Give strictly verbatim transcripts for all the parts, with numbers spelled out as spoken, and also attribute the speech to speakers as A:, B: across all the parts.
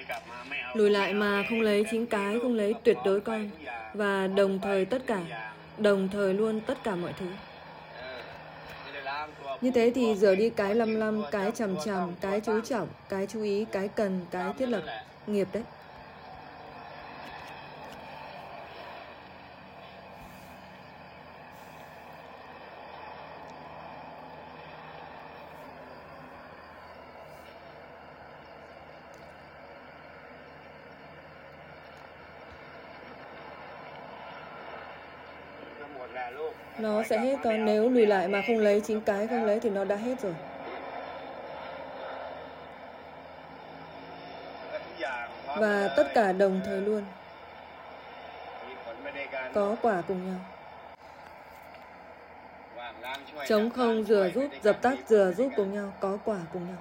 A: Lùi lại mà không lấy chính cái, không lấy tuyệt đối con, và đồng thời tất cả, đồng thời luôn tất cả mọi thứ. Như thế thì rời đi cái lăm lăm, cái chằm chằm, cái chú trọng, cái chú ý, cái cần, cái thiết lập, nghiệp đấy. Nó sẽ hết con, nếu lùi lại mà không lấy chính cái, không lấy thì nó đã hết rồi. Và tất cả đồng thời luôn, có quả cùng nhau. Trống không rửa giúp, dập tắt rửa giúp cùng nhau, có quả cùng nhau.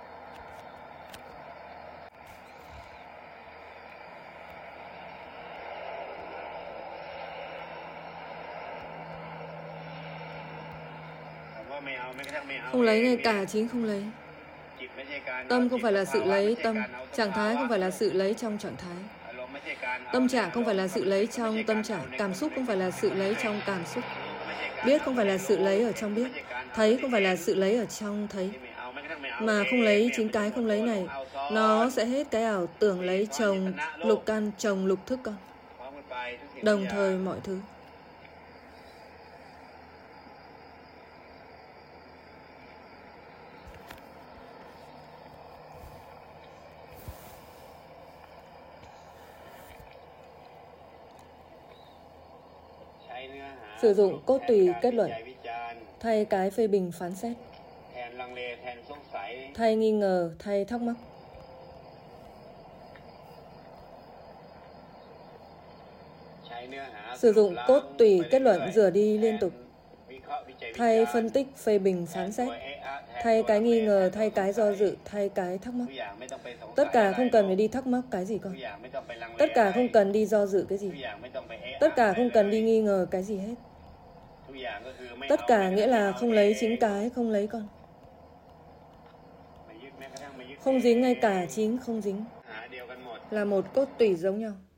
A: Không lấy ngay cả chính không lấy. Tâm không phải là sự lấy tâm, trạng thái không phải là sự lấy trong trạng thái. Tâm trạng không phải là sự lấy trong tâm trạng, cảm xúc không phải là sự lấy trong cảm xúc. Biết không phải là sự lấy ở trong biết, thấy không phải là sự lấy ở trong thấy. Mà không lấy chính cái không lấy này, nó sẽ hết cái ảo tưởng lấy chồng lục căn, chồng lục thức con. Đồng thời mọi thứ. Sử dụng cốt tùy kết luận, thay cái phê bình phán xét, thay nghi ngờ, thay thắc mắc. Sử dụng cốt tùy kết luận rửa đi liên tục, thay phân tích phê bình phán xét, thay cái nghi ngờ, thay cái do dự, thay cái thắc mắc. Tất cả không cần phải đi thắc mắc cái gì con. Tất cả không cần đi do dự cái gì. Tất cả không cần đi nghi ngờ cái gì hết. Tất cả nghĩa là không lấy chính cái, không lấy con. Không dính ngay cả chính không dính. Là một cốt tùy giống nhau.